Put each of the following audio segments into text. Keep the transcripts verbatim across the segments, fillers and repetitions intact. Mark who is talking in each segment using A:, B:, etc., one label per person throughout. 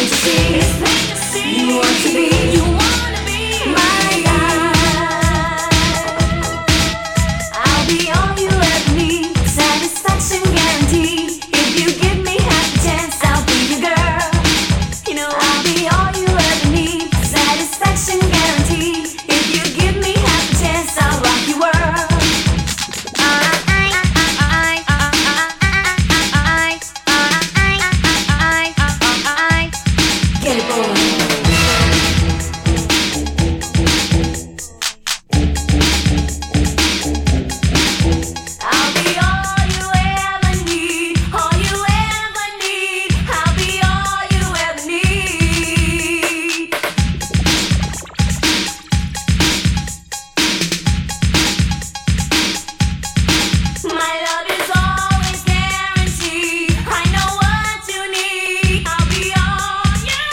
A: plain to see. It's plain to see. You want to be. You wanna be my guy. I'll be all you ever need. Satisfaction guaranteed. If you give me half a chance, I'll be your girl. You know I'll be all you ever need. Satisfaction guaranteed. If you give me half a chance, I'll rock your world. Get it, boy. I'll be all you ever need, all you ever need. I'll be all you ever need. My love is always guaranteed. I know what you need. I'll be all you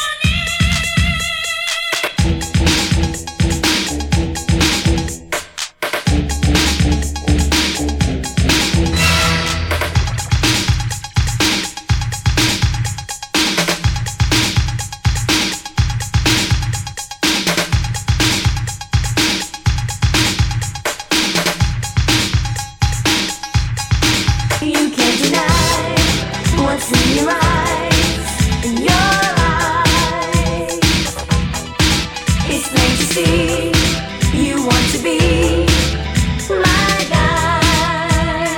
A: You can't deny what's in your eyes, in your eyes. It's plain to see you want to be my guy.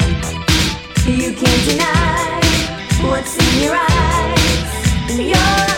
A: You can't deny what's in your eyes, in your